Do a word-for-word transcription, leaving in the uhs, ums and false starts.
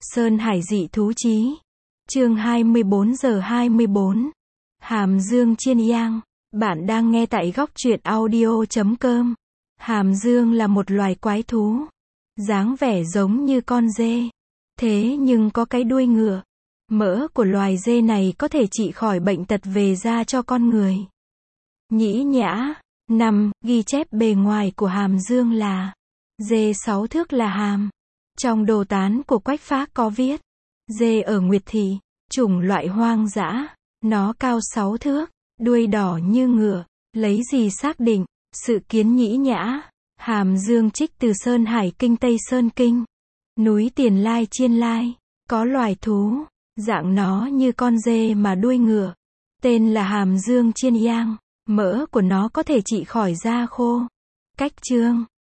Sơn Hải dị thú chí. Chương hai mươi bốn giờ hai mươi bốn. Hàm Dương Chiên Giang. Bạn đang nghe tại góc truyện audio chấm com. Hàm Dương là một loài quái thú. Dáng vẻ giống như con dê. Thế nhưng có cái đuôi ngựa. Mỡ của loài dê này có thể trị khỏi bệnh tật về da cho con người. Nhĩ Nhã. năm. Ghi chép bề ngoài của hàm dương là dê sáu thước là hàm. Trong đồ tán của Quách Phác có viết, dê ở Nguyệt Thị, chủng loại hoang dã, nó cao sáu thước, đuôi đỏ như ngựa, lấy gì xác định? Sự kiến Nhĩ Nhã. Hàm Dương trích từ Sơn Hải Kinh Tây Sơn Kinh, núi Tiền Lai Chiên Lai, có loài thú, dạng nó như con dê mà đuôi ngựa, tên là Hàm Dương Chiên Giang, mỡ của nó có thể trị khỏi da khô. Cách chương